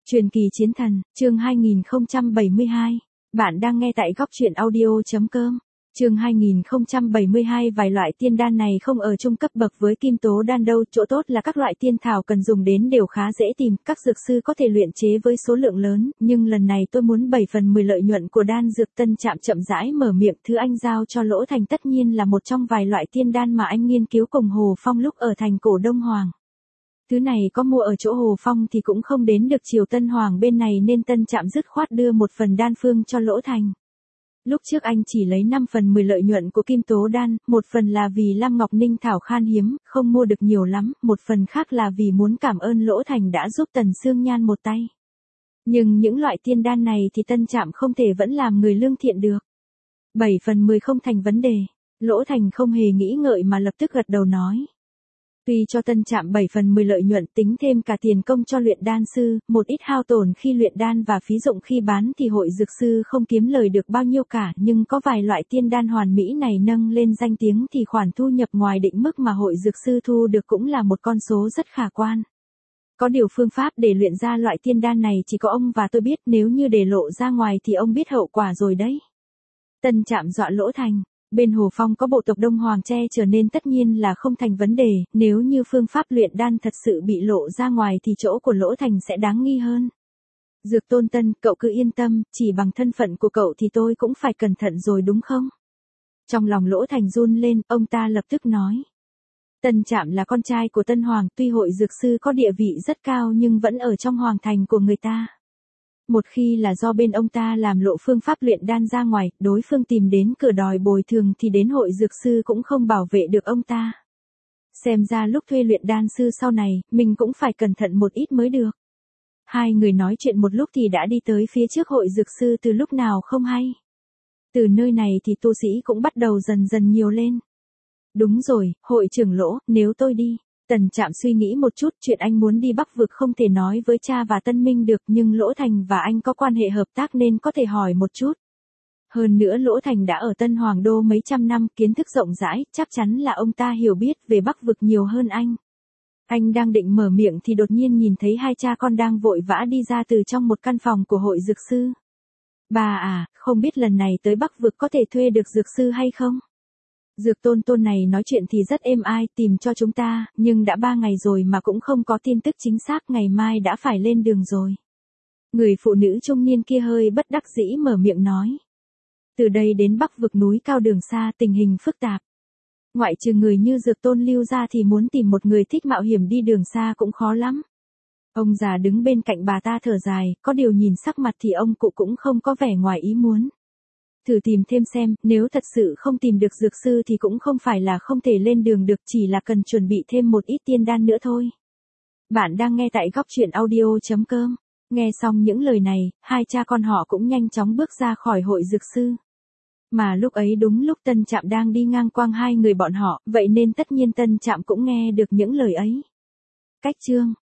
Truyền kỳ chiến thần, chương 2072. Bạn đang nghe tại góc truyện audio.com. Chương 2072. Vài loại tiên đan này không ở chung cấp bậc với kim tố đan đâu, chỗ tốt là các loại tiên thảo cần dùng đến đều khá dễ tìm, các dược sư có thể luyện chế với số lượng lớn, nhưng lần này tôi muốn 7/10 lợi nhuận của đan dược. Tân Trạm chậm rãi mở miệng, thứ anh giao cho Lỗ Thành tất nhiên là một trong vài loại tiên đan mà anh nghiên cứu cùng Hồ Phong lúc ở thành cổ Đông Hoàng. Thứ này có mua ở chỗ Hồ Phong thì cũng không đến được Triều Tân Hoàng bên này nên Tân Trạm dứt khoát đưa một phần đan phương cho Lỗ Thành. Lúc trước anh chỉ lấy 5/10 lợi nhuận của kim tố đan, một phần là vì Lam Ngọc Ninh thảo khan hiếm, không mua được nhiều lắm, một phần khác là vì muốn cảm ơn Lỗ Thành đã giúp Tần Sương Nhan một tay. Nhưng những loại tiên đan này thì Tân Trạm không thể vẫn làm người lương thiện được. 7/10 không thành vấn đề. Lỗ Thành không hề nghĩ ngợi mà lập tức gật đầu nói. Tuy cho Tân Trạm 7/10 lợi nhuận, tính thêm cả tiền công cho luyện đan sư, một ít hao tổn khi luyện đan và phí dụng khi bán thì hội dược sư không kiếm lời được bao nhiêu cả, nhưng có vài loại tiên đan hoàn mỹ này nâng lên danh tiếng thì khoản thu nhập ngoài định mức mà hội dược sư thu được cũng là một con số rất khả quan. Có điều phương pháp để luyện ra loại tiên đan này chỉ có ông và tôi biết, nếu như để lộ ra ngoài thì ông biết hậu quả rồi đấy. Tân Trạm dọa Lỗ Thành. Bên Hồ Phong có bộ tộc Đông Hoàng che chở nên tất nhiên là không thành vấn đề, nếu như phương pháp luyện đan thật sự bị lộ ra ngoài thì chỗ của Lỗ Thành sẽ đáng nghi hơn. Dược Tôn Tân, cậu cứ yên tâm, chỉ bằng thân phận của cậu thì tôi cũng phải cẩn thận rồi đúng không? Trong lòng Lỗ Thành run lên, ông ta lập tức nói. Tân Trạm là con trai của Tân Hoàng, tuy hội dược sư có địa vị rất cao nhưng vẫn ở trong hoàng thành của người ta. Một khi là do bên ông ta làm lộ phương pháp luyện đan ra ngoài, đối phương tìm đến cửa đòi bồi thường thì đến hội dược sư cũng không bảo vệ được ông ta. Xem ra lúc thuê luyện đan sư sau này, mình cũng phải cẩn thận một ít mới được. Hai người nói chuyện một lúc thì đã đi tới phía trước hội dược sư từ lúc nào không hay. Từ nơi này thì tu sĩ cũng bắt đầu dần dần nhiều lên. Đúng rồi, hội trưởng Lỗ, nếu tôi đi. Tần Trạm suy nghĩ một chút, chuyện anh muốn đi Bắc Vực không thể nói với cha và Tân Minh được, nhưng Lỗ Thành và anh có quan hệ hợp tác nên có thể hỏi một chút. Hơn nữa Lỗ Thành đã ở Tân Hoàng Đô mấy trăm năm, kiến thức rộng rãi, chắc chắn là ông ta hiểu biết về Bắc Vực nhiều hơn anh. Anh đang định mở miệng thì đột nhiên nhìn thấy hai cha con đang vội vã đi ra từ trong một căn phòng của hội dược sư. Bà à, không biết lần này tới Bắc Vực có thể thuê được dược sư hay không? Dược Tôn này nói chuyện thì rất êm ai, tìm cho chúng ta, nhưng đã 3 ngày rồi mà cũng không có tin tức chính xác, ngày mai đã phải lên đường rồi. Người phụ nữ trung niên kia hơi bất đắc dĩ mở miệng nói. Từ đây đến Bắc Vực núi cao đường xa, tình hình phức tạp. Ngoại trừ người như Dược Tôn Lưu ra thì muốn tìm một người thích mạo hiểm đi đường xa cũng khó lắm. Ông già đứng bên cạnh bà ta thở dài, có điều nhìn sắc mặt thì ông cụ cũng không có vẻ ngoài ý muốn. Thử tìm thêm xem, nếu thật sự không tìm được dược sư thì cũng không phải là không thể lên đường được, chỉ là cần chuẩn bị thêm một ít tiên đan nữa thôi. Bạn đang nghe tại góc truyện audio.com. Nghe xong những lời này, hai cha con họ cũng nhanh chóng bước ra khỏi hội dược sư. Mà lúc ấy đúng lúc Tân Trạm đang đi ngang qua hai người bọn họ, vậy nên tất nhiên Tân Trạm cũng nghe được những lời ấy. Cách chương